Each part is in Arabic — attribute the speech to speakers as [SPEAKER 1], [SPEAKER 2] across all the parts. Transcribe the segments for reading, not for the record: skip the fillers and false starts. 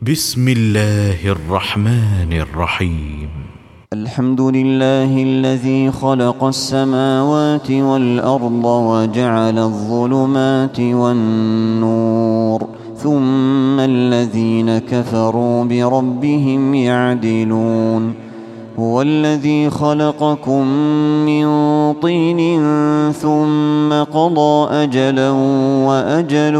[SPEAKER 1] بسم الله الرحمن الرحيم.
[SPEAKER 2] الحمد لله الذي خلق السماوات والأرض وجعل الظلمات والنور، ثم الذين كفروا بربهم يعدلون. هو الذي خلقكم من طين ثم قضى أجلا وأجل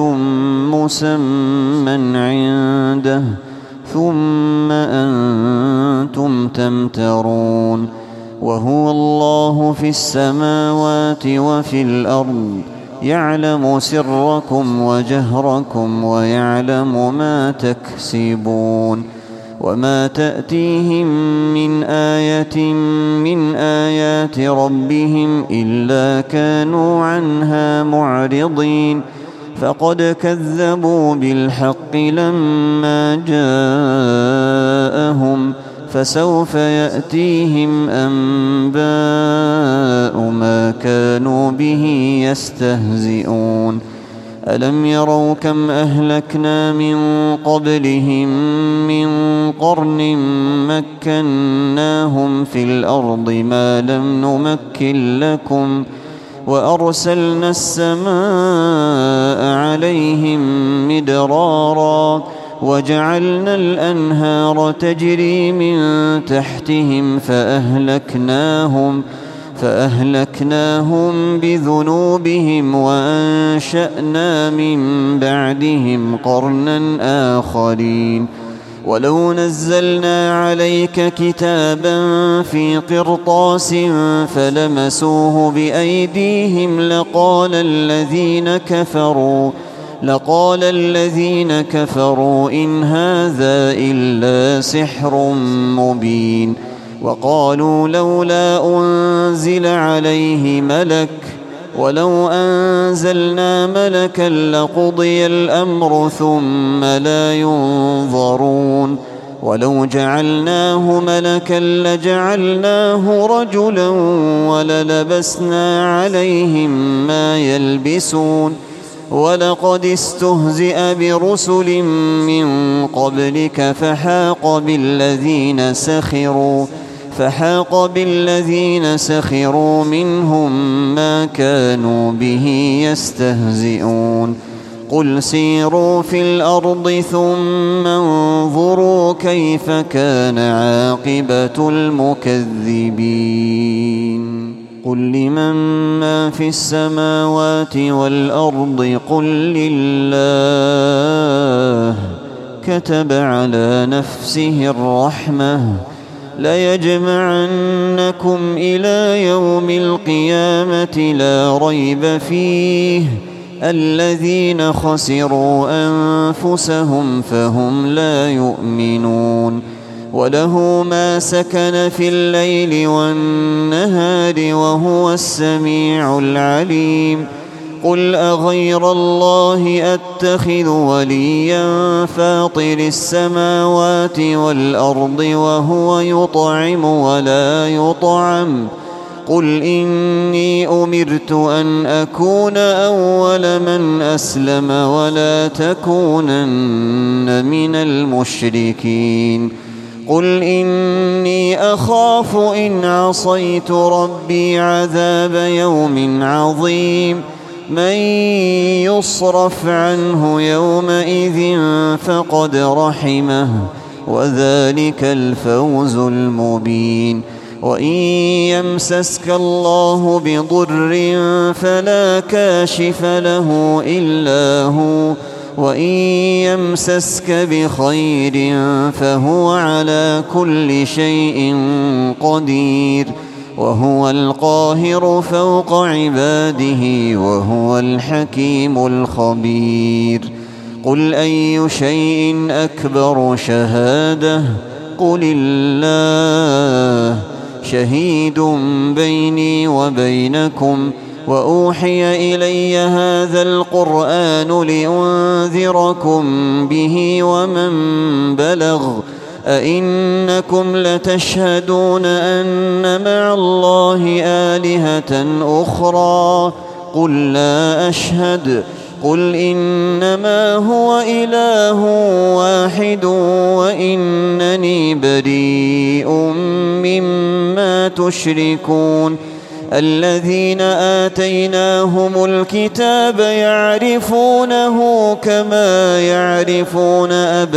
[SPEAKER 2] مسمى عنده ثم أنتم تمترون. وهو الله في السماوات وفي الأرض، يعلم سركم وجهركم ويعلم ما تكسبون. وما تأتيهم من آية من آيات ربهم إلا كانوا عنها معرضين. فقد كذبوا بالحق لما جاءهم، فسوف يأتيهم أنباء ما كانوا به يستهزئون. ألم يروا كم أهلكنا من قبلهم من قرن مكناهم في الأرض ما لم نمكن لكم، وأرسلنا السماء عليهم مدرارا وجعلنا الأنهار تجري من تحتهم فأهلكناهم بذنوبهم وأنشأنا من بعدهم قرنا آخرين. ولو نزلنا عليك كتابا في قرطاس فلمسوه بأيديهم لقال الذين كفروا إن هذا إلا سحر مبين. وقالوا لولا أنزل عليه ملك، ولو أنزلنا ملكا لقضي الأمر ثم لا ينظرون. ولو جعلناه ملكا لجعلناه رجلا وللبسنا عليهم ما يلبسون. ولقد استهزئ برسل من قبلك فحاق بالذين سخروا منهم ما كانوا به يستهزئون. قل سيروا في الأرض ثم انظروا كيف كان عاقبة المكذبين. قل لمن ما في السماوات والأرض قل لله. كتب على نفسه الرحمة ليجمعنكم إلى يوم القيامة لا ريب فيه. الذين خسروا أنفسهم فهم لا يؤمنون. وله ما سكن في الليل والنهار وهو السميع العليم. قل أغير الله أتخذ وليا فاطر السماوات والأرض وهو يطعم ولا يطعم. قل إني أمرت أن أكون أول من أسلم ولا تكونن من المشركين. قل إني أخاف إن عصيت ربي عذاب يوم عظيم. من يصرف عنه يومئذ فقد رحمه وذلك الفوز المبين. وإن يمسسك الله بضر فلا كاشف له إلا هو، وإن يمسسك بخير فهو على كل شيء قدير. وهو القاهر فوق عباده وهو الحكيم الخبير. قل أي شيء أكبر شهادة؟ قل الله. شهيد بيني وبينكم. وأوحي إلي هذا القرآن لأنذركم به ومن بلغ. أئنكم لتشهدون أن مع الله آلهة أخرى؟ قل لا أشهد. قل إنما هو إله واحد وإنني بريء مما تشركون الذين آتيناهم الكتاب يعرفونه كما يعرفون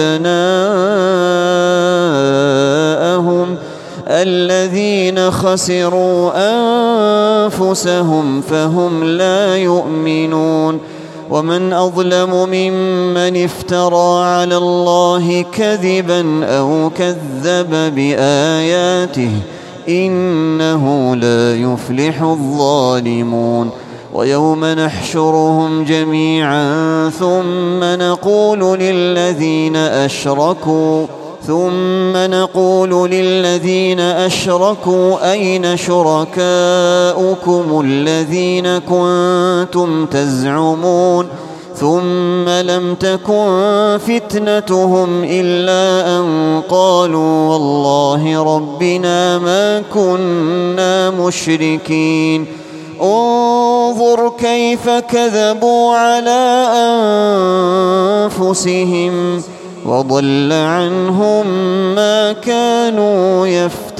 [SPEAKER 2] أبناءهم الذين خسروا أنفسهم فهم لا يؤمنون ومن أظلم ممن افترى على الله كذبا أو كذب بآياته إنه لا يفلح الظالمون ويوم نحشرهم جميعا ثم نقول للذين أشركوا أين شركاؤكم الذين كنتم تزعمون ثم لم تكن فتنتهم إلا أن قالوا والله ربنا ما كنا مشركين انظر كيف كذبوا على أنفسهم وضل عنهم ما كانوا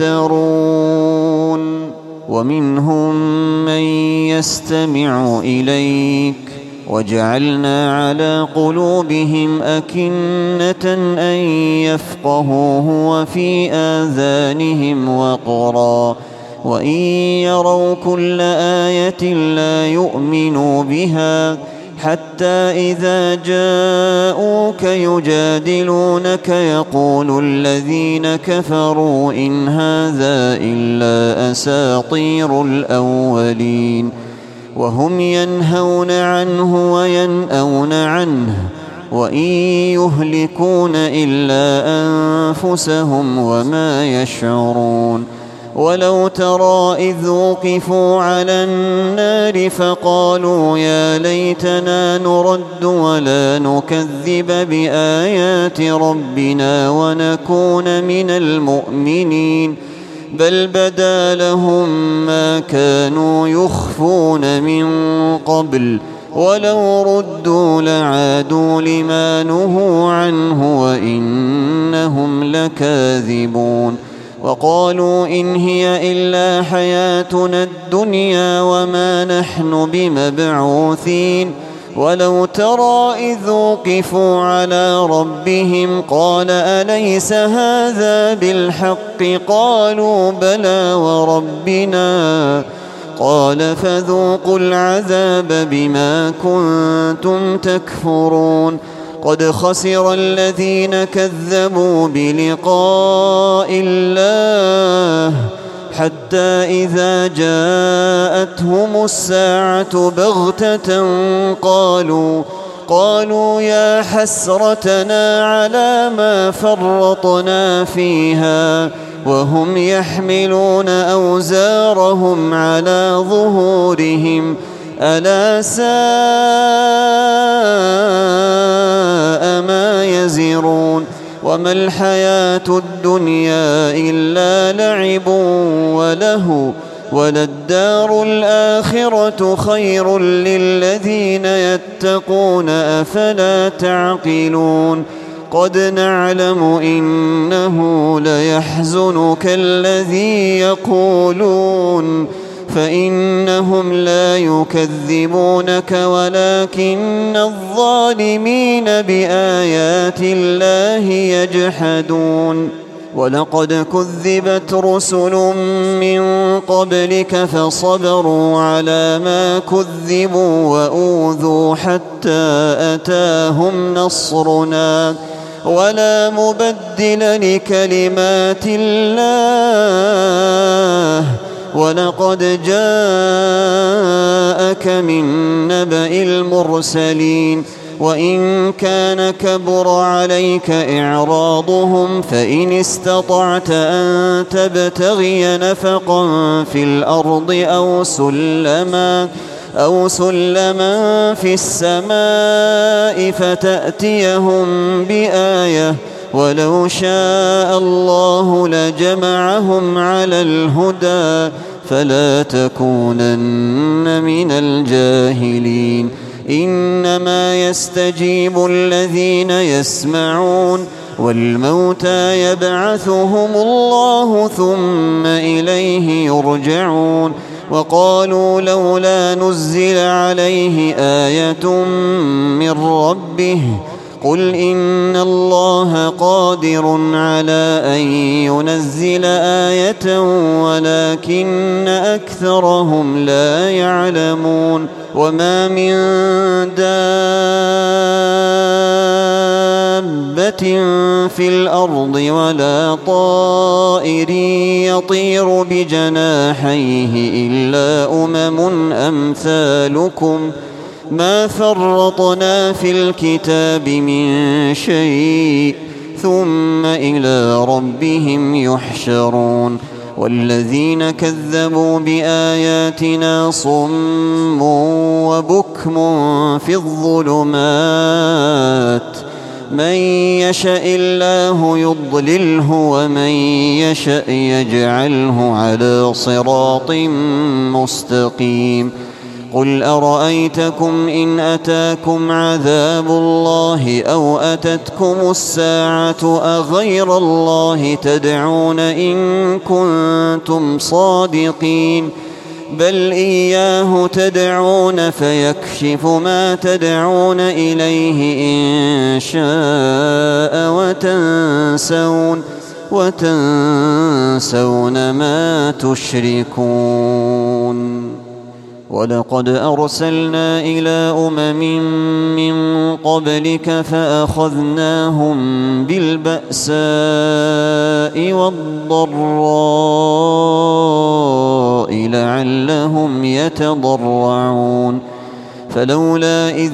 [SPEAKER 2] يفترون ومنهم من يستمع إليك وجعلنا على قلوبهم أكنة أن يفقهوه وفي آذانهم وقرا وإن يروا كل آية لا يؤمنوا بها حتى إذا جاءوك يجادلونك يقول الذين كفروا إن هذا إلا أساطير الأولين وهم ينهون عنه وينأون عنه وإن يهلكون إلا أنفسهم وما يشعرون ولو ترى إذ وقفوا على النار فقالوا يا ليتنا نرد ولا نكذب بآيات ربنا ونكون من المؤمنين بل بدا لهم ما كانوا يخفون من قبل ولو ردوا لعادوا لما نهوا عنه وإنهم لكاذبون وقالوا إن هي إلا حياتنا الدنيا وما نحن بمبعوثين ولو ترى إذ وقفوا على ربهم قال أليس هذا بالحق قالوا بلى وربنا قال فذوقوا العذاب بما كنتم تكفرون قد خسر الذين كذبوا بلقاء الله حتى إذا جاءتهم الساعة بغتة قالوا يا حسرتنا على ما فرطنا فيها وهم يحملون أوزارهم على ظهورهم ألا ساء ما يزرون وما الحياة الدنيا إلا لعب وله وللدار الآخرة خير للذين يتقون أفلا تعقلون قد نعلم إنه ليحزنك الذي يقولون فإنهم لا يكذبونك ولكن الظالمين بآيات الله يجحدون ولقد كذبت رسل من قبلك فصبروا على ما كذبوا وأوذوا حتى أتاهم نصرنا ولا مبدل لكلمات الله ولقد جاءك من نبأ المرسلين وإن كان كبر عليك إعراضهم فإن استطعت أن تبتغي نفقا في الأرض أو سلما في السماء فتأتيهم بآية ولو شاء الله لجمعهم على الهدى فلا تكونن من الجاهلين إنما يستجيب الذين يسمعون والموتى يبعثهم الله ثم إليه يرجعون وقالوا لولا نزل عليه آية من ربه قل إن الله قادر على أن ينزل آية ولكن أكثرهم لا يعلمون وما من دابة في الأرض ولا طائر يطير بجناحيه إلا أمثالكم ما فرطنا في الكتاب من شيء ثم إلى ربهم يحشرون والذين كذبوا بآياتنا صم وبكم في الظلمات من يشاء الله يضلله ومن يشاء يجعله على صراط مستقيم قل أرأيتكم إن أتاكم عذاب الله أو أتتكم الساعة أغير الله تدعون إن كنتم صادقين بل إياه تدعون فيكشف ما تدعون إليه إن شاء وتنسون ما تشركون ولقد أرسلنا إلى من قبلك فأخذناهم بالبأساء والضراء لعلهم يتضرعون فلولا إذ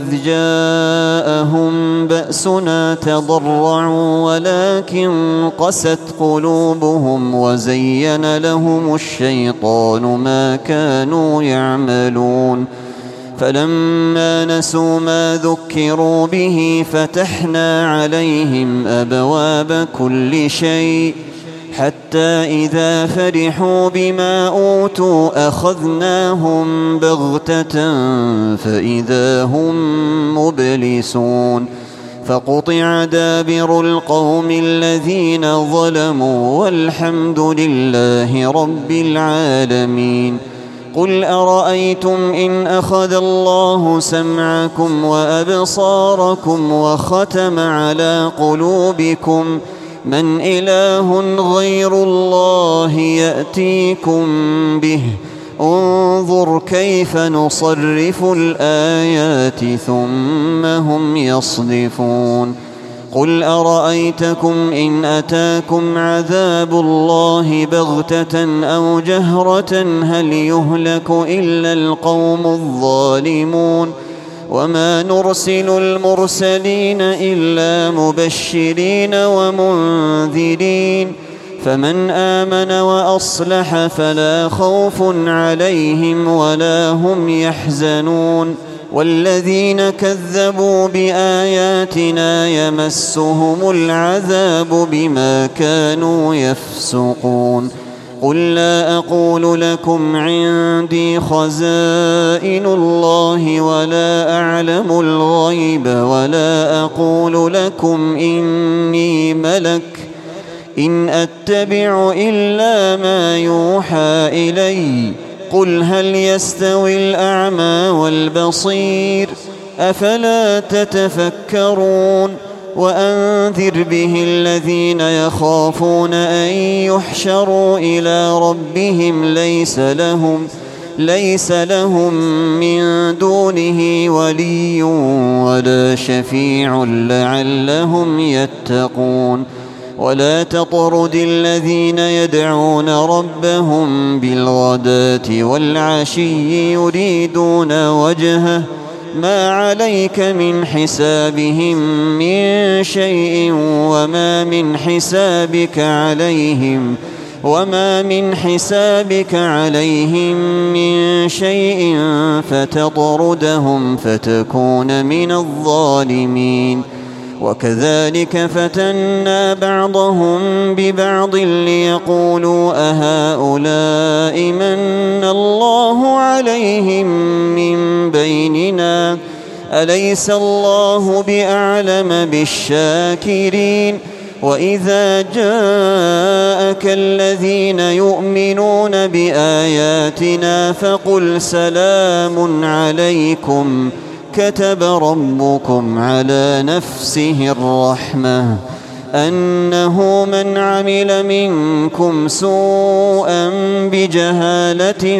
[SPEAKER 2] جاءهم بأسنا تضرعوا ولكن قست قلوبهم وزين لهم الشيطان ما كانوا يعملون فلما نسوا ما ذكروا به فتحنا عليهم أبواب كل شيء حتى إذا فرحوا بما أوتوا أخذناهم بغتة فإذا هم مبلسون فقطع دابر القوم الذين ظلموا والحمد لله رب العالمين قل أرأيتم إن أخذ الله سمعكم وأبصاركم وختم على قلوبكم من إله غير الله يأتيكم به انظر كيف نصرف الآيات ثم هم يصدفون قل أرأيتكم إن أتاكم عذاب الله بغتة أو جهرة هل يهلك إلا القوم الظالمون وما نرسل المرسلين إلا مبشرين ومنذرين فمن آمن وأصلح فلا خوف عليهم ولا هم يحزنون والذين كذبوا بآياتنا يمسهم العذاب بما كانوا يفسقون قل لا أقول لكم عندي خزائن الله ولا أعلم الغيب ولا أقول لكم إني ملك إن أتبع إلا ما يوحى إلي قل هل يستوي الأعمى والبصير أفلا تتفكرون وأنذر به الذين يخافون أن يحشروا إلى ربهم ليس لهم من دونه ولي ولا شفيع لعلهم يتقون ولا تطرد الذين يدعون ربهم بالغداة والعشي يريدون وجهه ما عليك من حسابهم من شيء وما من حسابك عليهم من شيء فتطردهم فتكون من الظالمين وكذلك فتنا بعضهم ببعض ليقولوا أهؤلاء من الله عليهم من بيننا أليس الله بأعلم بالشاكرين وإذا جاءك الذين يؤمنون بآياتنا فقل سلام عليكم كتب ربكم على نفسه الرحمة أنه من عمل منكم سوءا بجهالة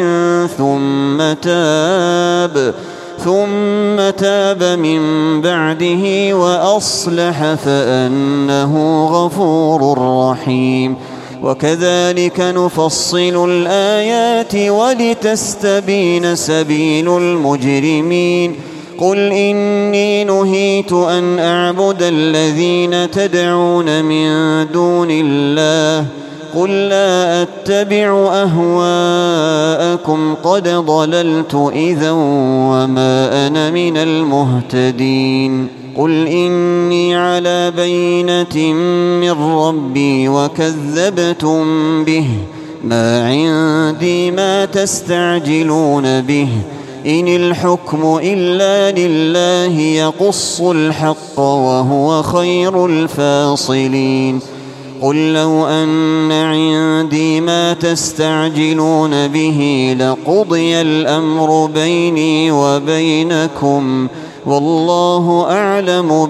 [SPEAKER 2] ثم تاب من بعده وأصلح فأنه غفور رحيم وكذلك نفصل الآيات ولتستبين سبيل المجرمين قل إني نهيت أن أعبد الذين تدعون من دون الله قل لا أتبع أهواءكم قد ضللت إذا وما أنا من المهتدين قل إني على بينة من ربي وكذبتم به ما عندي ما تستعجلون به إن الحكم إلا لله يقص الحق وهو خير الفاصلين قل لو أن عندي ما تستعجلون به لقضي الأمر بيني وبينكم والله أعلم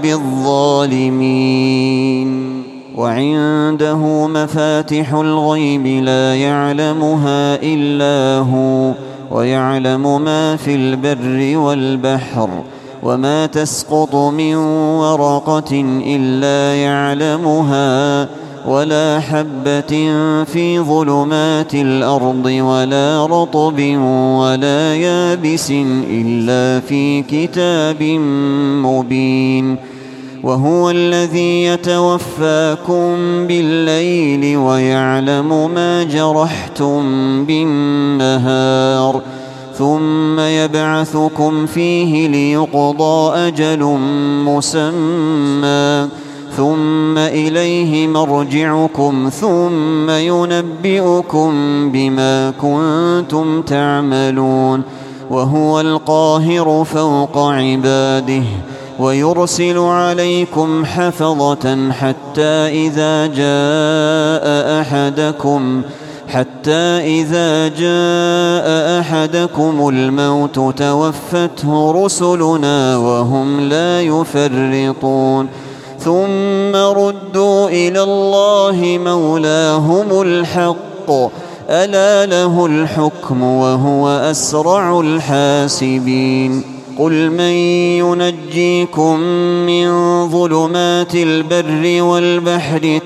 [SPEAKER 2] بالظالمين وعنده مفاتح الغيب لا يعلمها إلا هو ويعلم ما في البر والبحر وما تسقط من ورقة إلا يعلمها ولا حبة في ظلمات الأرض ولا رطب ولا يابس إلا في كتاب مبين وهو الذي يتوفاكم بالليل ويعلم ما جرحتم بالنهار ثم يبعثكم فيه ليقضى أجل مسمى ثم إليه مرجعكم ثم ينبئكم بما كنتم تعملون وهو القاهر فوق عباده ويرسل عليكم حفظة حتى إذا جاء أحدكم الموت توفته رسلنا وهم لا يفرطون ثم ردوا إلى الله مولاهم الحق ألا له الحكم وهو أسرع الحاسبين قل من ينجيكم من ظلمات البر والبحر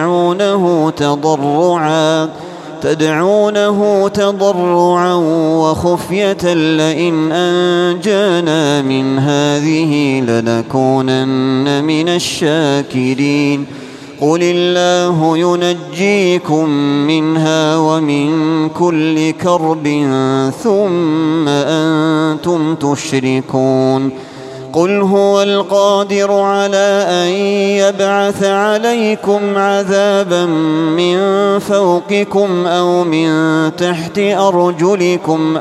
[SPEAKER 2] تدعونه تضرعا وخفية لئن أنجانا من هذه لنكونن من الشاكرين قل الله ينجيكم منها ومن كل كرب ثم أنتم تشركون قل هو القادر على أن يبعث عليكم عذابا من فوقكم أو من تحت أرجلكم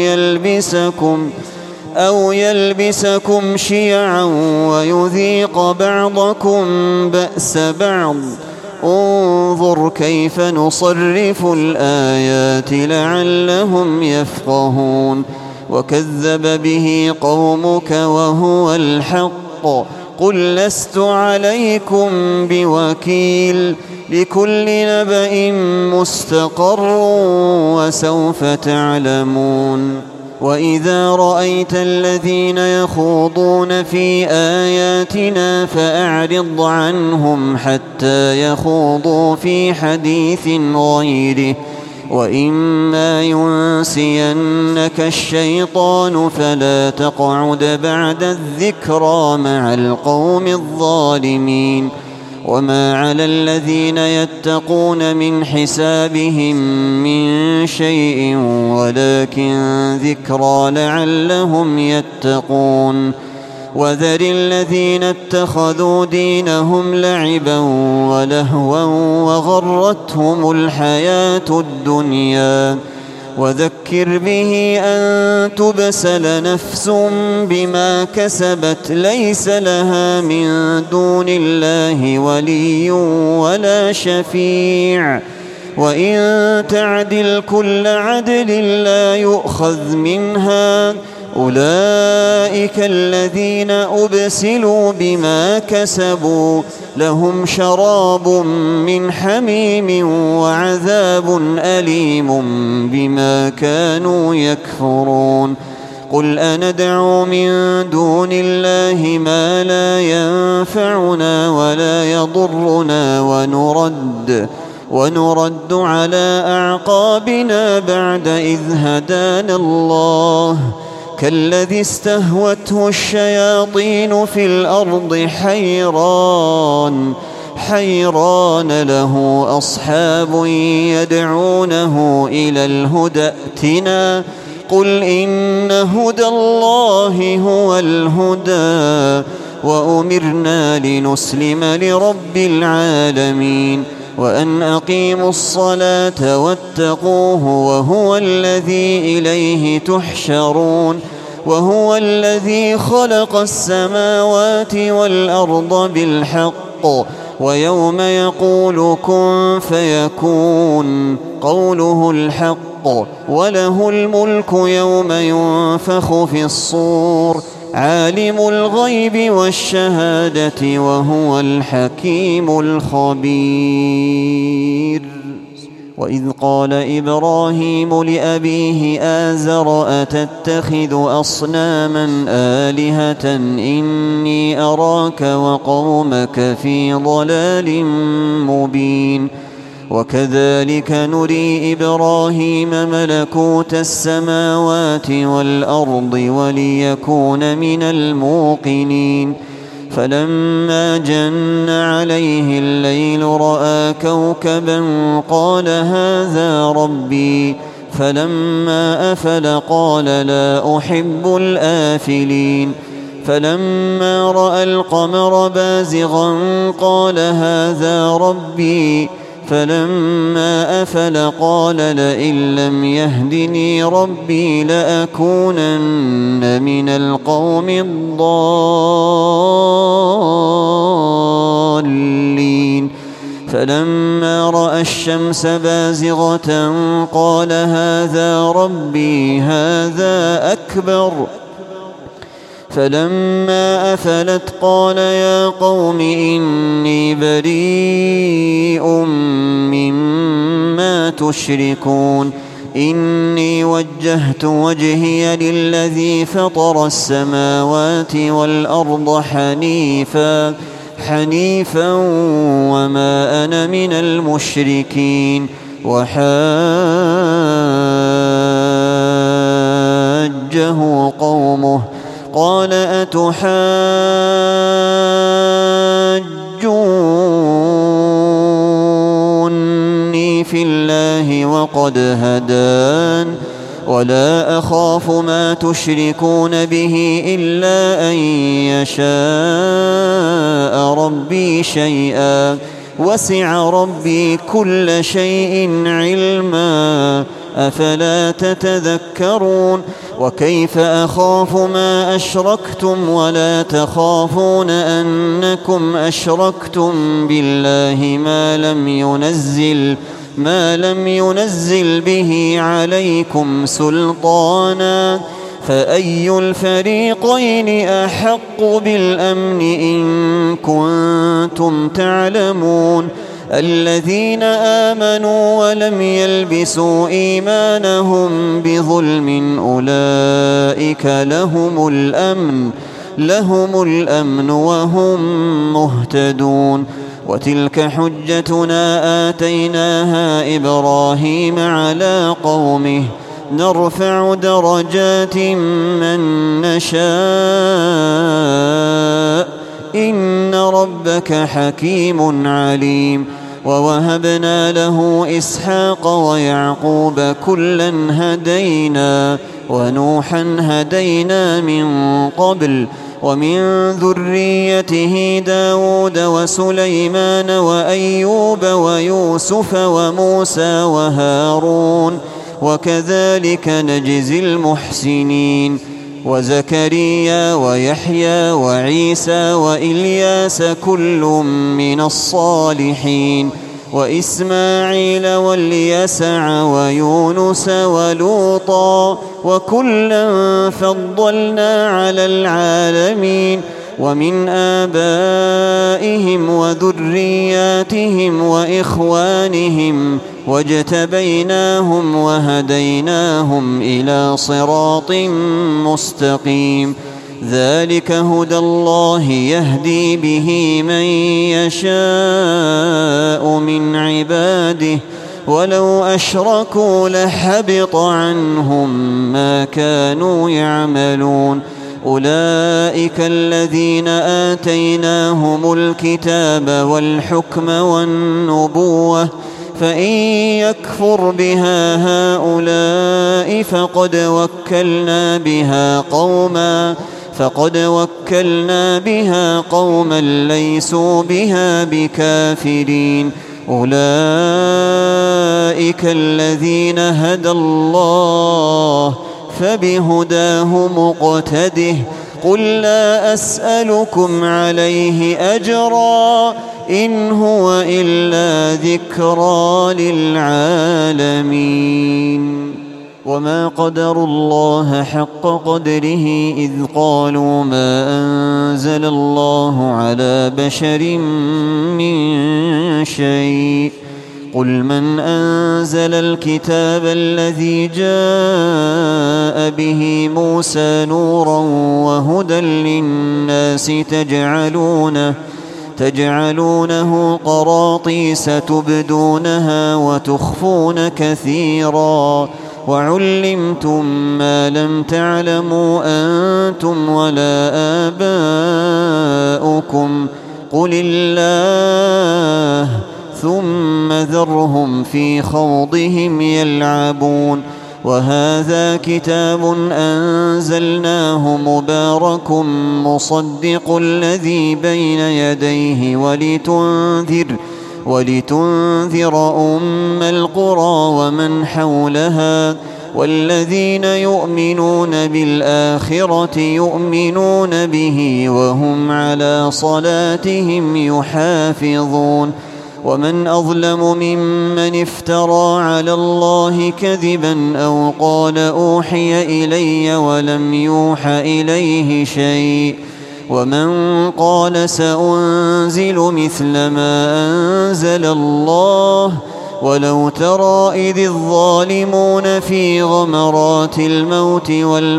[SPEAKER 2] أو يلبسكم شيعا ويذيق بعضكم بأس بعض انظر كيف نصرف الآيات لعلهم يفقهون وكذب به قومك وهو الحق قل لست عليكم بوكيل لكل نبأ مستقر وسوف تعلمون وإذا رأيت الذين يخوضون في آياتنا فأعرض عنهم حتى يخوضوا في حديث غيره وإما ينسينك الشيطان فلا تقعد بعد الذكرى مع القوم الظالمين وما على الذين يتقون من حسابهم من شيء ولكن ذكرى لعلهم يتقون وذر الذين اتخذوا دينهم لعبا ولهوا وغرتهم الحياة الدنيا وذكر به أن تبسل نفس بما كسبت ليس لها من دون الله ولي ولا شفيع، وإن تعدل كل عدل لا يؤخذ منها. أولئك الذين أبسلوا بما كسبوا لهم شراب من حميم وعذاب أليم بما كانوا يكفرون. قل أندعو من دون الله ما لا ينفعنا ولا يضرنا ونرد على أعقابنا بعد إذ هدانا الله، كالذي استهوته الشياطين في الأرض حيران له أصحاب يدعونه إلى الهدى ائتنا. قل إن هدى الله هو الهدى، وأمرنا لنسلم لرب العالمين، وأن أقيموا الصلاة واتقوه وهو الذي إليه تحشرون. وهو الذي خلق السماوات والأرض بالحق، ويوم يقول كن فيكون قوله الحق، وله الملك يوم ينفخ في الصور، عالم الغيب والشهادة وهو الحكيم الخبير. وإذ قال إبراهيم لأبيه آزر أتتخذ أصناما آلهة إني أراك وقومك في ضلال مبين. وكذلك نري إبراهيم ملكوت السماوات والأرض وليكون من الموقنين. فلما جن عليه الليل رأى كوكبا قال هذا ربي، فلما أفل قال لا أحب الآفلين. فلما رأى القمر بازغا قال هذا ربي، فلما أفل قال لئن لم يهدني ربي لأكونن من القوم الضالين. فلما رأى الشمس بازغة قال هذا ربي هذا أكبر. فلما أفلت قال يا قوم إني بريء مما تشركون. إني وجهت وجهي للذي فطر السماوات والأرض حنيفا وما أنا من المشركين. وحاجه قومه قال أتحاجوني في الله وقد هدان ولا أخاف ما تشركون به إلا أن يشاء ربي شيئا وسع ربي كل شيء علما أفلا تتذكرون. وكيف أخاف ما أشركتم ولا تخافون أنكم أشركتم بالله ما لم ينزل به عليكم سلطانا. فأي الفريقين أحق بالأمن إن كنتم تعلمون. الذين آمنوا ولم يلبسوا إيمانهم بظلم أولئك لهم الأمن وهم مهتدون. وتلك حجتنا آتيناها إبراهيم على قومه نرفع درجات من نشاء إن ربك حكيم عليم. ووهبنا له إسحاق ويعقوب كلا هدينا ونوحا هدينا من قبل ومن ذريته داود وسليمان وأيوب ويوسف وموسى وهارون وكذلك نجزي المحسنين وزكريا ويحيى وعيسى وإلياس كل من الصالحين وإسماعيل واليسع ويونس ولوطا وكلا فضلنا على العالمين ومن آبائهم وذرياتهم وإخوانهم واجتبيناهم وهديناهم إلى صراط مستقيم ذلك هدى الله يهدي به من يشاء من عباده ولو أشركوا لحبط عنهم ما كانوا يعملون أولئك الذين آتيناهم الكتاب والحكم والنبوة فإن يكفر بها هؤلاء فقد وكلنا بها قوما ليسوا بها بكافرين أولئك الذين هدى الله فبهداه مقتده قل لا أسألكم عليه أجرا إن هو إلا ذكرى للعالمين وما قدروا الله حق قدره إذ قالوا ما أنزل الله على بشر من شيء قل من أنزل الكتاب الذي جاء به موسى نورا وهدى للناس تجعلونه قراطيس تبدونها وتخفون كثيرا وعلمتم ما لم تعلموا أنتم ولا آباؤكم قل الله ثم ذرهم في خوضهم يلعبون وهذا كتاب أنزلناه مبارك مصدق الذي بين يديه ولتنذر أم القرى ومن حولها والذين يؤمنون بالآخرة يؤمنون به وهم على صلاتهم يحافظون ومن أظلم ممن افترى على الله كذبا أو قال أوحي إلي ولم يوح إليه شيء ومن قال سأنزل مثل ما أنزل الله ولو ترى إذ الظالمون في غمرات الموت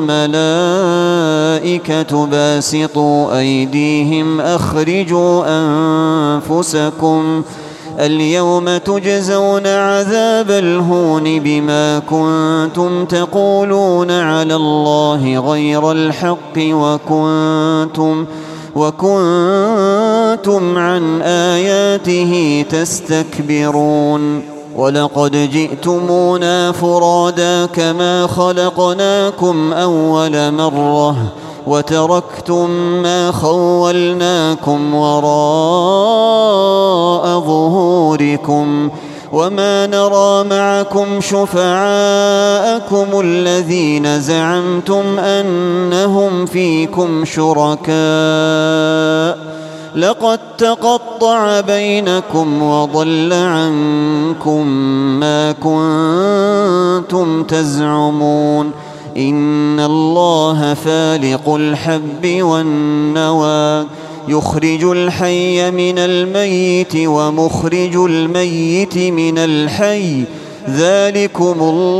[SPEAKER 2] والملائكة باسطوا أيديهم أخرجوا أنفسكم اليوم تجزون عذاب الهون بما كنتم تقولون على الله غير الحق وكنتم عن آياته تستكبرون ولقد جئتمونا فرادا كما خلقناكم أول مرة وتركتم ما خولناكم وراء ظهوركم وما نرى معكم شفعاءكم الذين زعمتم أنهم فيكم شركاء لقد تقطع بينكم وضل عنكم ما كنتم تزعمون إن الله فالق الحب والنوى يخرج الحي من الميت ومخرج الميت من الحي ذلكم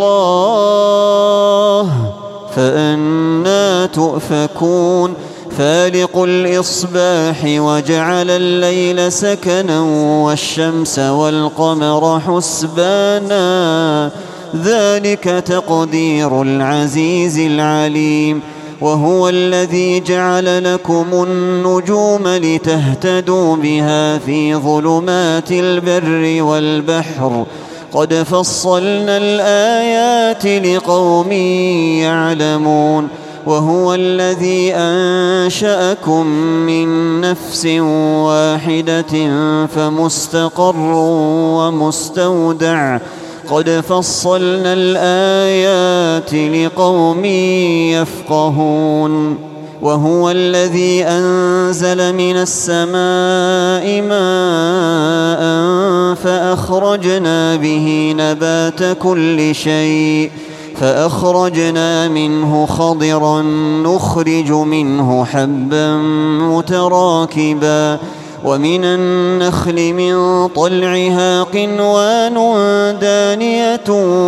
[SPEAKER 2] الله فأنى تؤفكون فالق الإصباح وجعل الليل سكنا والشمس والقمر حسبانا ذلك تقدير العزيز العليم وهو الذي جعل لكم النجوم لتهتدوا بها في ظلمات البر والبحر قد فصلنا الآيات لقوم يعلمون وهو الذي أنشأكم من نفس واحدة فمستقر ومستودع قد فصلنا الآيات لقوم يفقهون وهو الذي أنزل من السماء ماء فأخرجنا به نبات كل شيء فأخرجنا منه خضرا نخرج منه حبا متراكبا ومن النخل من طلعها قنوان دانية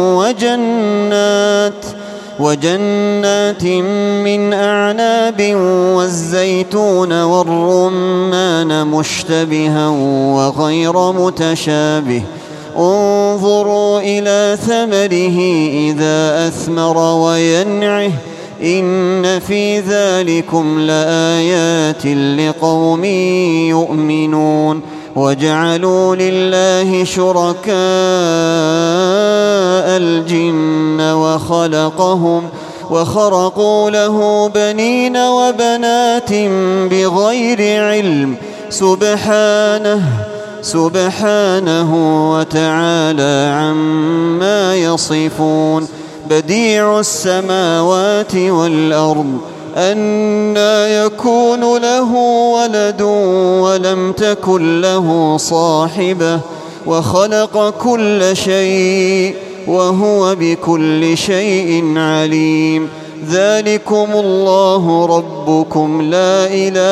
[SPEAKER 2] وجنات من أعناب والزيتون والرمان مشتبها وغير متشابه انظروا إلى ثمره إذا أثمر وينعه إن في ذلكم لآيات لقوم يؤمنون وجعلوا لله شركاء الجن وخرقوا له بنين وبنات بغير علم سبحانه وتعالى عما يصفون بديع السماوات والأرض أنى يكون له ولد ولم تكن له صاحبة وخلق كل شيء وهو بكل شيء عليم ذلكم الله ربكم لا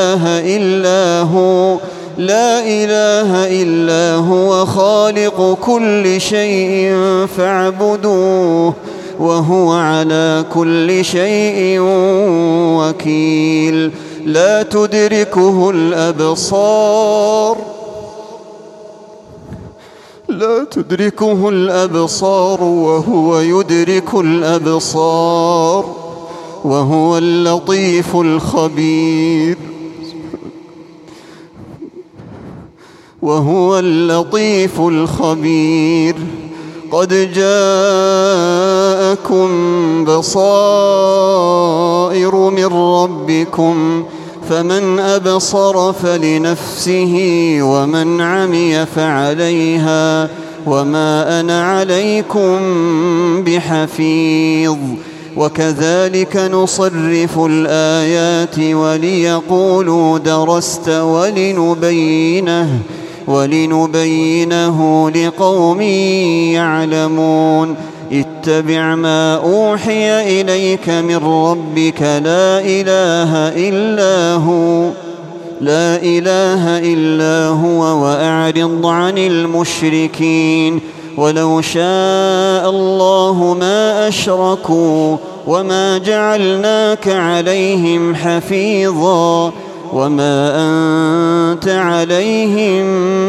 [SPEAKER 2] إله إلا هو خالق كل شيء فاعبدوه وهو على كل شيء وكيل لا تدركه الأبصار وهو يدرك الأبصار وهو اللطيف الخبير قد جاءكم بصائر من ربكم فمن أبصر فلنفسه ومن عمي فعليها وما أنا عليكم بحفيظ وكذلك نصرف الآيات وليقولوا درست ولنبينه لقوم يعلمون اتبع ما أوحي إليك من ربك لا إله إلا هو وأعرض عن المشركين ولو شاء الله ما أشركوا وما جعلناك عليهم حفيظا وما أنت عليهم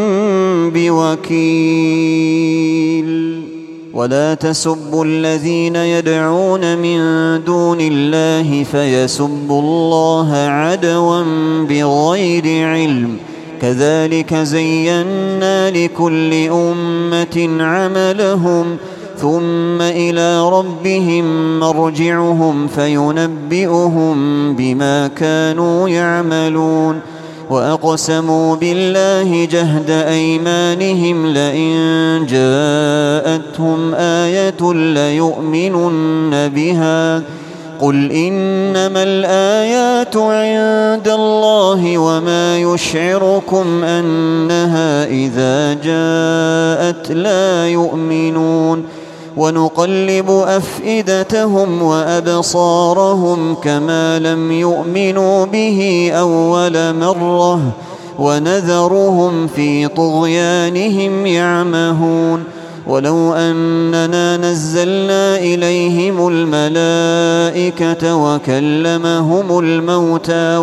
[SPEAKER 2] بوكيل ولا تسبوا الذين يدعون من دون الله فيسبوا الله عدوا بغير علم كذلك زينا لكل أمة عملهم ثم إلى ربهم مرجعهم فينبئهم بما كانوا يعملون وأقسموا بالله جهد أيمانهم لئن جاءتهم آية ليؤمنن بها قل إنما الآيات عند الله وما يشعركم أنها إذا جاءت لا يؤمنون ونقلب أفئدتهم وأبصارهم كما لم يؤمنوا به أول مرة ونذرهم في طغيانهم يعمهون ولو أننا نزلنا إليهم الملائكة وكلمهم الموتى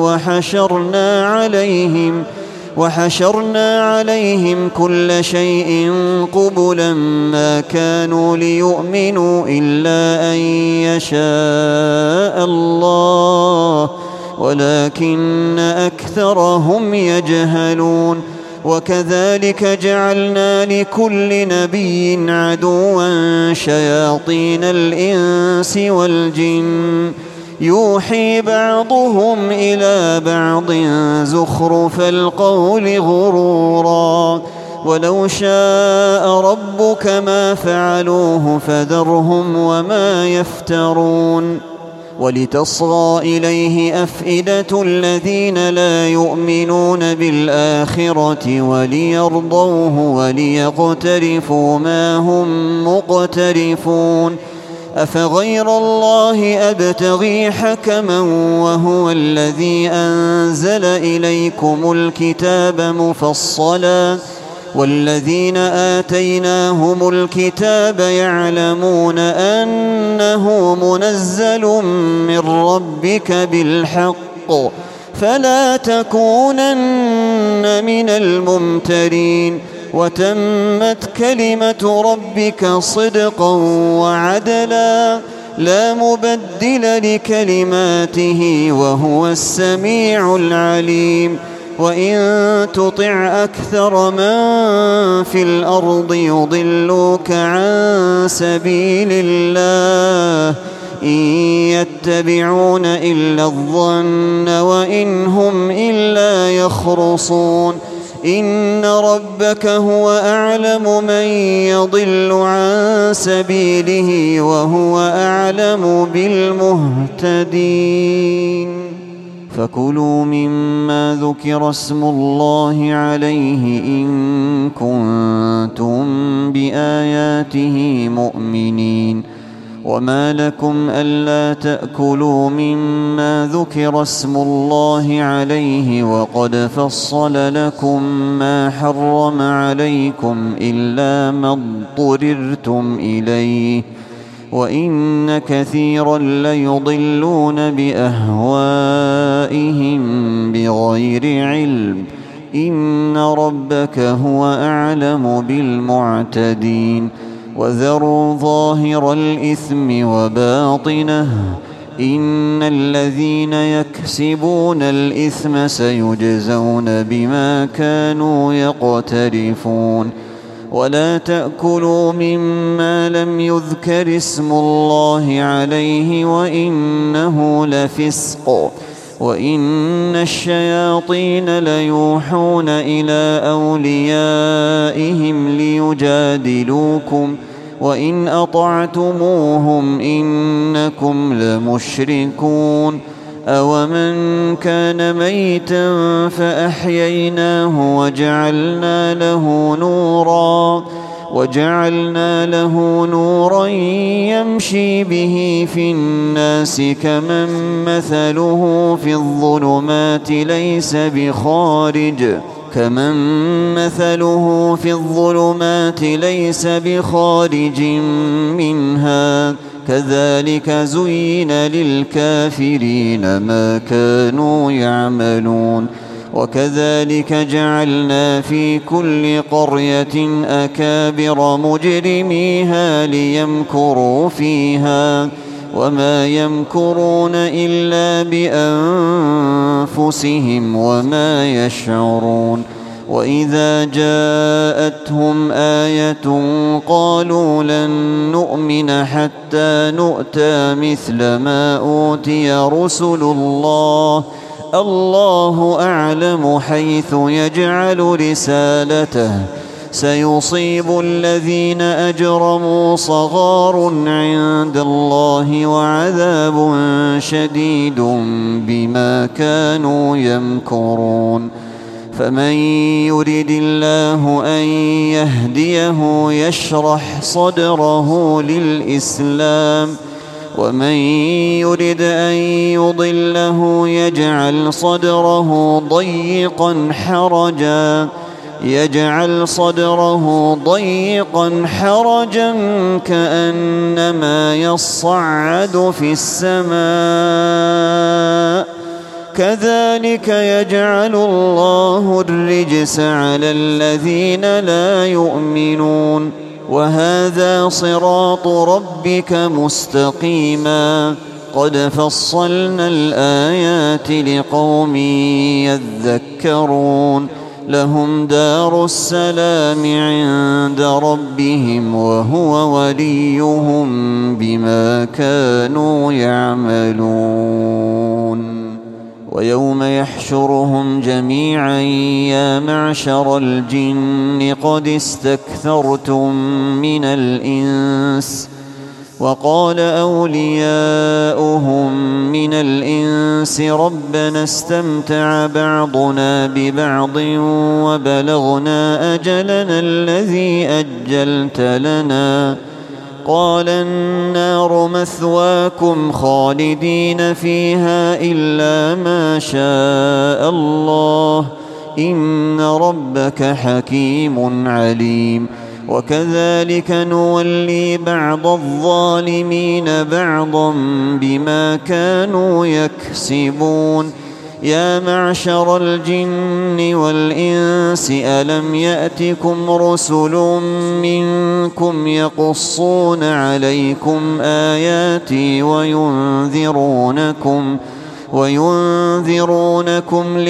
[SPEAKER 2] وحشرنا عليهم كل شيء قبلا ما كانوا ليؤمنوا إلا أن يشاء الله ولكن أكثرهم يجهلون وكذلك جعلنا لكل نبي عدوا شياطين الإنس والجن يوحي بعضهم إلى بعض زخرف القول غرورا ولو شاء ربك ما فعلوه فذرهم وما يفترون ولتصغى إليه أفئدة الذين لا يؤمنون بالآخرة وليرضوه وليقترفوا ما هم مقترفون أفغير الله أبتغي حكما وهو الذي أنزل إليكم الكتاب مفصلا والذين آتيناهم الكتاب يعلمون أنه منزل من ربك بالحق فلا تكونن من الممترين وتمت كلمة ربك صدقا وعدلا لا مبدل لكلماته وهو السميع العليم وإن تطع أكثر من في الأرض يضلوك عن سبيل الله إن يتبعون إلا الظن وإن هم إلا يخرصون إن ربك هو أعلم من يضل عن سبيله وهو أعلم بالمهتدين فكلوا مما ذكر اسم الله عليه إن كنتم بآياته مؤمنين وما لكم ألا تأكلوا مما ذكر اسم الله عليه وقد فصل لكم ما حرم عليكم إلا ما اضطررتم إليه وإن كثيرا ليضلون بأهوائهم بغير علم إن ربك هو أعلم بالمعتدين وذروا ظاهر الإثم وباطنه إن الذين يكسبون الإثم سيجزون بما كانوا يقترفون ولا تأكلوا مما لم يذكر اسم الله عليه وإنه لفسق وإن الشياطين ليوحون إلى أوليائهم ليجادلوكم وإن أطعتموهم إنكم لمشركون أومن كان ميتا فأحييناه وجعلنا له نورا يمشي به في الناس كمن مثله في الظلمات ليس بخارج منها كذلك زين للكافرين ما كانوا يعملون وكذلك جعلنا في كل قرية أكابر مجرميها ليمكروا فيها وما يمكرون إلا بأنفسهم وما يشعرون وإذا جاءتهم آية قالوا لن نؤمن حتى نؤتى مثل ما أوتي رسل الله أعلم حيث يجعل رسالته سيصيب الذين أجرموا صغار عند الله وعذاب شديد بما كانوا يمكرون فمن يرد الله أن يهديه يشرح صدره للإسلام ومن يرد أن يضله يجعل صدره ضيقا حرجا كأنما يصعد في السماء كذلك يجعل الله الرجس على الذين لا يؤمنون وهذا صراط ربك مستقيما قد فصلنا الآيات لقوم يذكرون لهم دار السلام عند ربهم وهو وليهم بما كانوا يعملون ويوم يحشرهم جميعا يا معشر الجن قد استكثرتم من الإنس وقال أولياؤهم من الإنس ربنا استمتع بعضنا ببعض وبلغنا أجلنا الذي أجلت لنا قال النار مثواكم خالدين فيها إلا ما شاء الله إن ربك حكيم عليم وكذلك نولي بعض الظالمين بعضا بما كانوا يكسبون يا معشر الجن والإنس ألم يأتكم رسل منكم يقصون عليكم آياتي وينذرونكم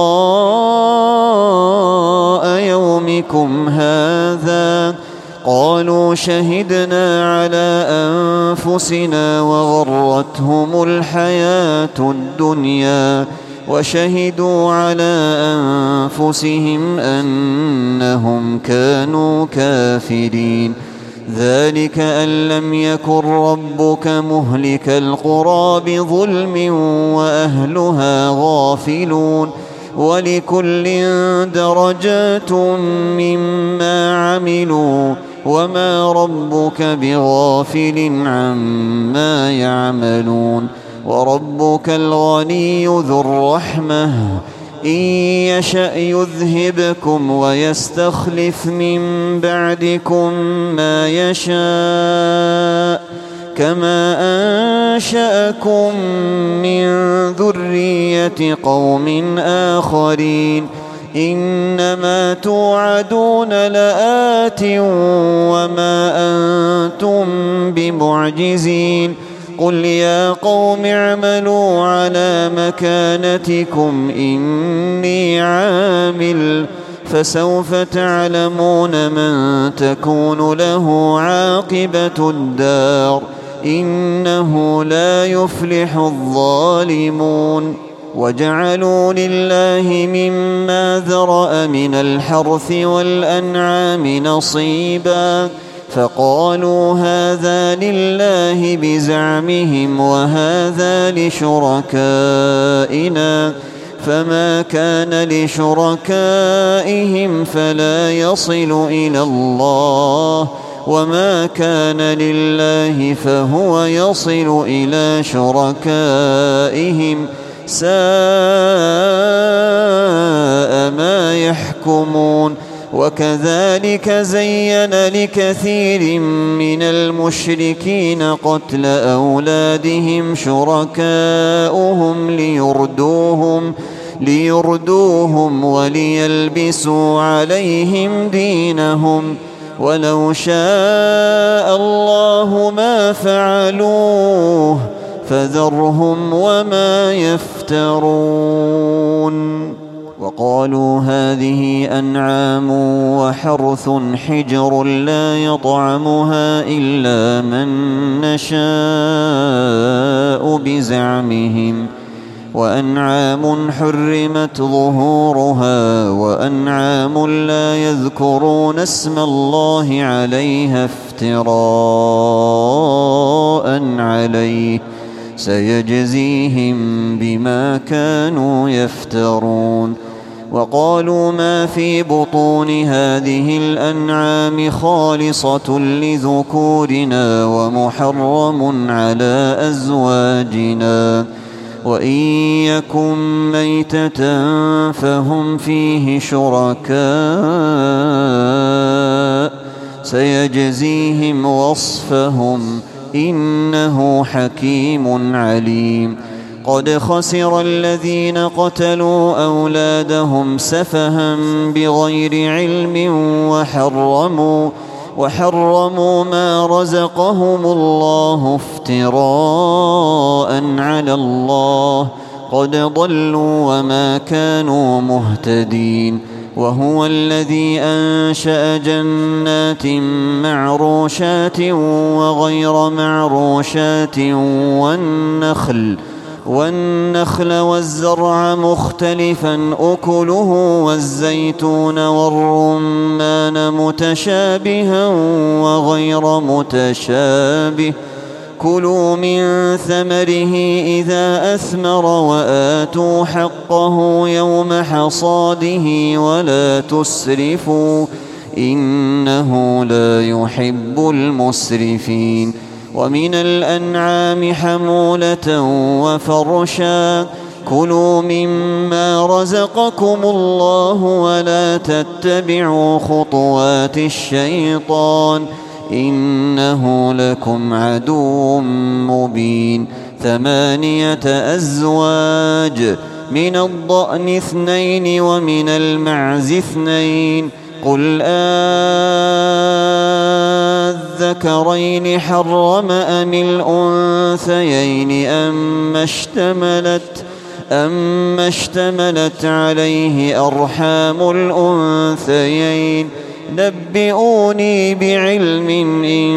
[SPEAKER 2] لقاء يومكم هذا قالوا شهدنا على أنفسنا وغرتهم الحياة الدنيا وشهدوا على أنفسهم أنهم كانوا كافرين ذلك أن لم يكن ربك مهلك القرى بظلم وأهلها غافلون ولكل درجات مما عملوا وما ربك بغافل عما يعملون وربك الغني ذو الرحمة إن يشأ يذهبكم ويستخلف من بعدكم ما يشاء كما أنشأكم من ذرية قوم آخرين إنما توعدون لآت وما أنتم بمعجزين قل يا قوم اعملوا على مكانتكم إني عامل فسوف تعلمون من تكون له عاقبة الدار إنه لا يفلح الظالمون وجعلوا لله مما ذرأ من الحرث والأنعام نصيبا فقالوا هذا لله بزعمهم وهذا لشركائنا فما كان لشركائهم فلا يصل إلى الله وما كان لله فهو يصل إلى شركائهم ساء ما يحكمون وكذلك زين لكثير من المشركين قتل أولادهم شركاؤهم ليردوهم وليلبسوا عليهم دينهم ولو شاء الله ما فعلوه فذرهم وما يفترون وقالوا هذه أنعام وحرث حجر لا يطعمها إلا من نشاء بزعمهم وأنعام حرمت ظهورها وأنعام لا يذكرون اسم الله عليها افتراء عليه سيجزيهم بما كانوا يفترون وقالوا ما في بطون هذه الأنعام خالصة لذكورنا ومحرم على أزواجنا وإن يكن ميتة فهم فيه شركاء سيجزيهم وصفهم إنه حكيم عليم قد خسر الذين قتلوا أولادهم سفها بغير علم وحرموا ما رزقهم الله افتراء على الله قد ضلوا وما كانوا مهتدين وهو الذي أنشأ جنات معروشات وغير معروشات والنخل والزرع مختلفا أكله والزيتون والرمان متشابها وغير متشابه كلوا من ثمره إذا أثمر وآتوا حقه يوم حصاده ولا تسرفوا إنه لا يحب المسرفين ومن الأنعام حمولة وفرشا كلوا مما رزقكم الله ولا تتبعوا خطوات الشيطان إنه لكم عدو مبين 8 أزواج من الضأن 2 ومن المعز 2 قل الذكرين حرم أم الأنثيين أما اشتملت عليه أرحام الأنثيين نبئوني بعلم إن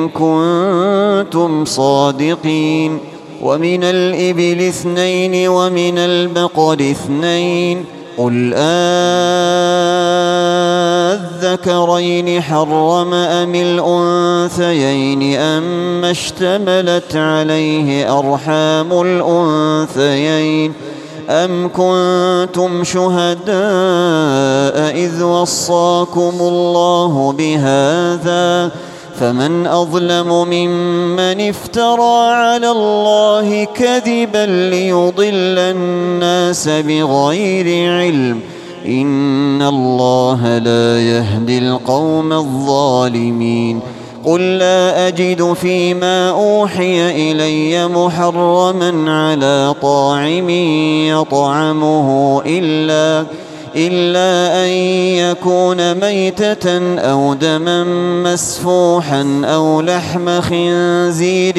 [SPEAKER 2] كنتم صادقين ومن الإبل 2 ومن البقر 2 قل الذكرين حرم أم الأنثيين أما اشتملت عليه أرحام الأنثيين أم كنتم شهداء إذ وصاكم الله بهذا فمن أظلم ممن افترى على الله كذبا ليضل الناس بغير علم إن الله لا يهدي القوم الظالمين قل لا أجد فيما أوحي إلي محرما على طاعم يطعمه إلا أن يكون ميتة أو دما مسفوحا أو لحم خنزير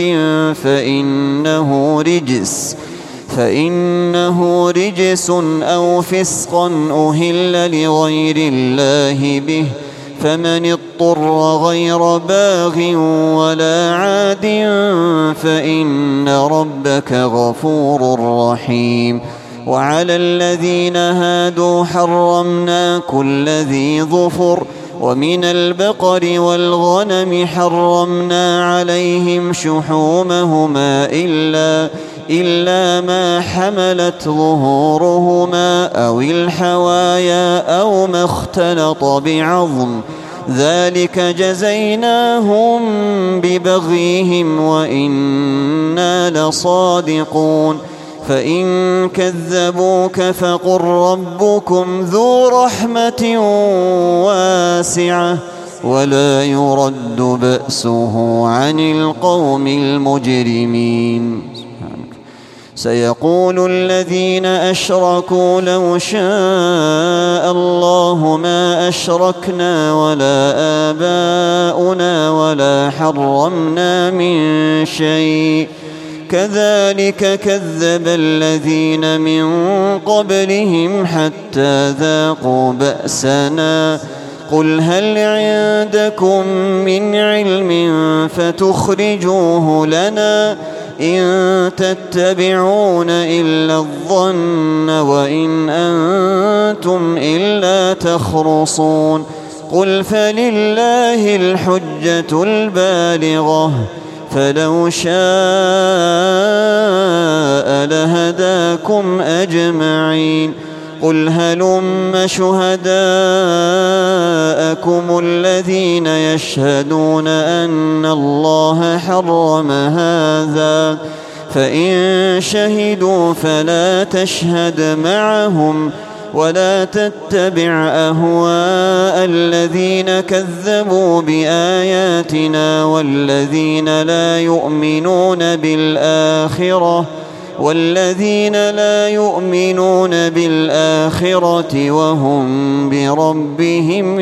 [SPEAKER 2] فإنه رجس أو فسقا أهل لغير الله به فمن اضطر غير باغ ولا عاد فإن ربك غفور رحيم وعلى الذين هادوا حرمنا كل ذي ظفر ومن البقر والغنم حرمنا عليهم شحومهما إلا ما حملت ظهورهما أو الحوايا أو ما اختلط بعظم ذلك جزيناهم ببغيهم وإنا لصادقون فإن كذبوك فقل ربكم ذو رحمة واسعة ولا يرد بأسه عن القوم المجرمين سيقول الذين أشركوا لو شاء الله ما أشركنا ولا آباؤنا ولا حرمنا من شيء كذلك كذب الذين من قبلهم حتى ذاقوا بأسنا قل هل عندكم من علم فتخرجوه لنا إن تتبعون إلا الظن وإن أنتم إلا تخرصون قل فلله الحجة البالغة فلو شاء لهداكم أجمعين قل هلم شهداءكم الذين يشهدون أن الله حرم هذا فإن شهدوا فلا تشهد معهم ولا تتبع أهواء الذين كذبوا بآياتنا والذين لا يؤمنون بالآخرة وهم بربهم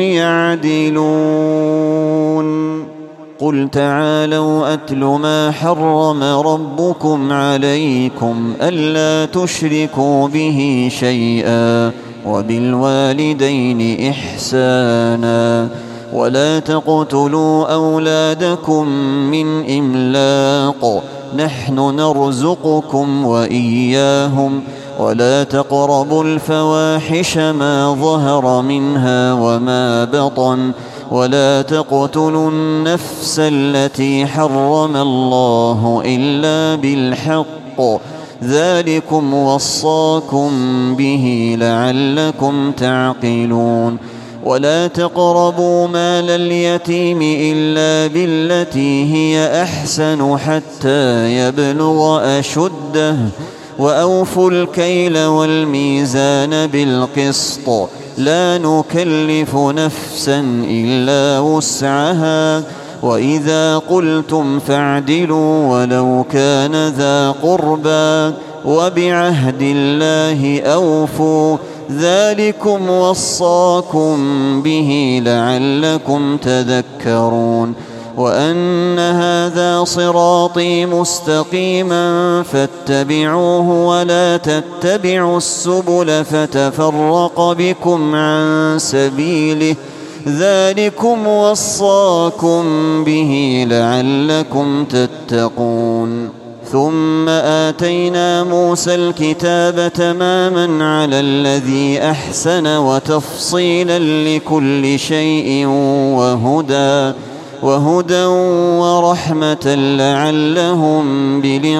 [SPEAKER 2] يعدلون قل تعالوا أتل ما حرم ربكم عليكم ألا تشركوا به شيئا وبالوالدين إحسانا ولا تقتلوا أولادكم من إملاق نحن نرزقكم وإياهم ولا تقربوا الفواحش ما ظهر منها وما بطن ولا تقتلوا النفس التي حرم الله إلا بالحق ذلكم وصاكم به لعلكم تعقلون ولا تقربوا مال اليتيم إلا بالتي هي أحسن حتى يبلغ أشده وأوفوا الكيل والميزان بالقسط لا نكلف نفسا إلا وسعها وإذا قلتم فاعدلوا ولو كان ذا قربى وبعهد الله أوفوا ذلكم وصاكم به لعلكم تذكرون وأن هذا صراطي مستقيما فاتبعوه ولا تتبعوا السبل فتفرق بكم عن سبيله ذلكم وصاكم به لعلكم تتقون ثم آتينا موسى الكتاب تماما على الذي أحسن وتفصيلا لكل شيء وهدى ورحمة لعلهم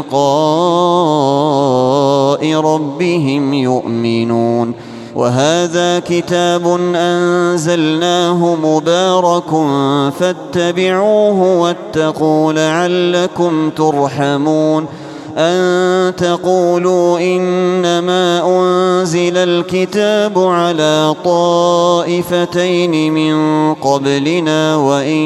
[SPEAKER 2] بلقاء ربهم يؤمنون وهذا كتاب أنزلناه مبارك فاتبعوه واتقوا لعلكم ترحمون أن تقولوا إنما أنزل الكتاب على طائفتين من قبلنا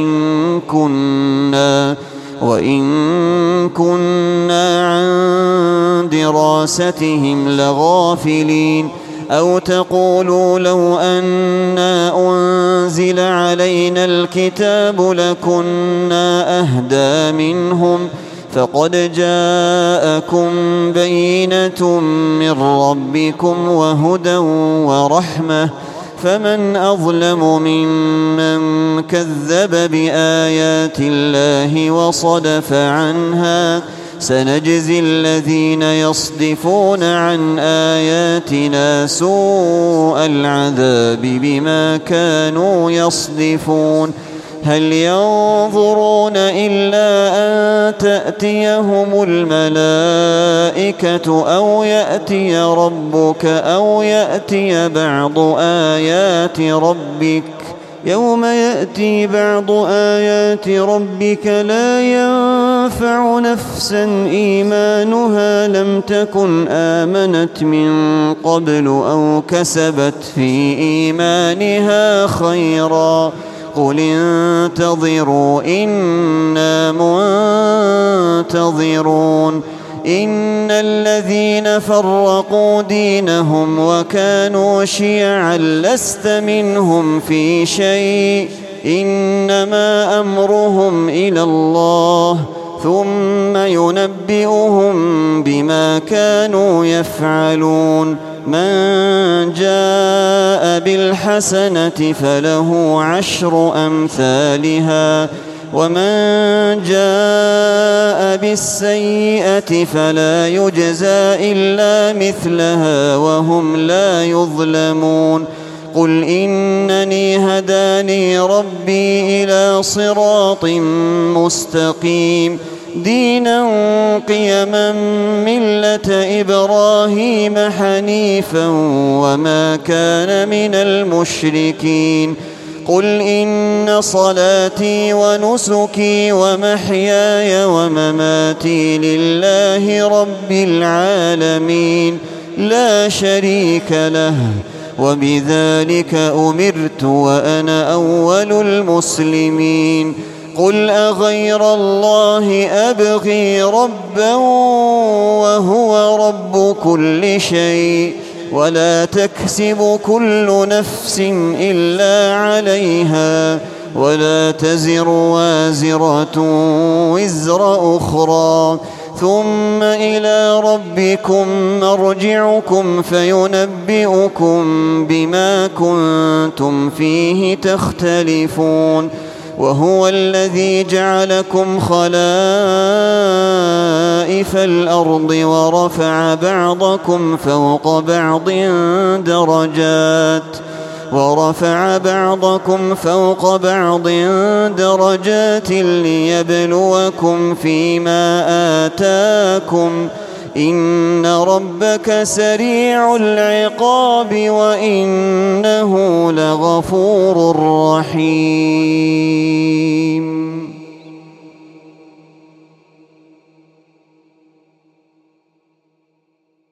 [SPEAKER 2] وإن كنا عن دراستهم لغافلين أو تقولوا لو أنا أنزل علينا الكتاب لكنا أهدى منهم فقد جاءكم بينة من ربكم وهدى ورحمة فمن أظلم ممن كذب بآيات الله وصدف عنها سنجزي الذين يصدفون عن آياتنا سوء العذاب بما كانوا يصدفون هل ينظرون إلا أن تأتيهم الملائكة أو يأتي ربك أو يأتي بعض آيات ربك يوم يأتي بعض آيات ربك لا ينفع نفسا إيمانها لم تكن آمنت من قبل أو كسبت في إيمانها خيرا قل انتظروا إنا منتظرون إن الذين فرقوا دينهم وكانوا شيعا لست منهم في شيء إنما أمرهم إلى الله ثم ينبئهم بما كانوا يفعلون من جاء بالحسنة فله 10 أمثالها ومن جاء بالسيئة فلا يجزى إلا مثلها وهم لا يظلمون قل إنني هداني ربي إلى صراط مستقيم دينا قيما ملة إبراهيم حنيفا وما كان من المشركين قل إن صلاتي ونسكي ومحياي ومماتي لله رب العالمين لا شريك له وبذلك أمرت وأنا أول المسلمين قل أغير الله أبغي ربا وهو رب كل شيء ولا تكسب كل نفس إلا عليها ولا تزر وازرة وزر أخرى ثم إلى ربكم مرجعكم فينبئكم بما كنتم فيه تختلفون وهو الذي جعلكم خلائف الأرض ورفع بعضكم فوق بعض درجات ليبلوكم فيما آتاكم إن ربك سريع العقاب وإنه لغفور رحيم.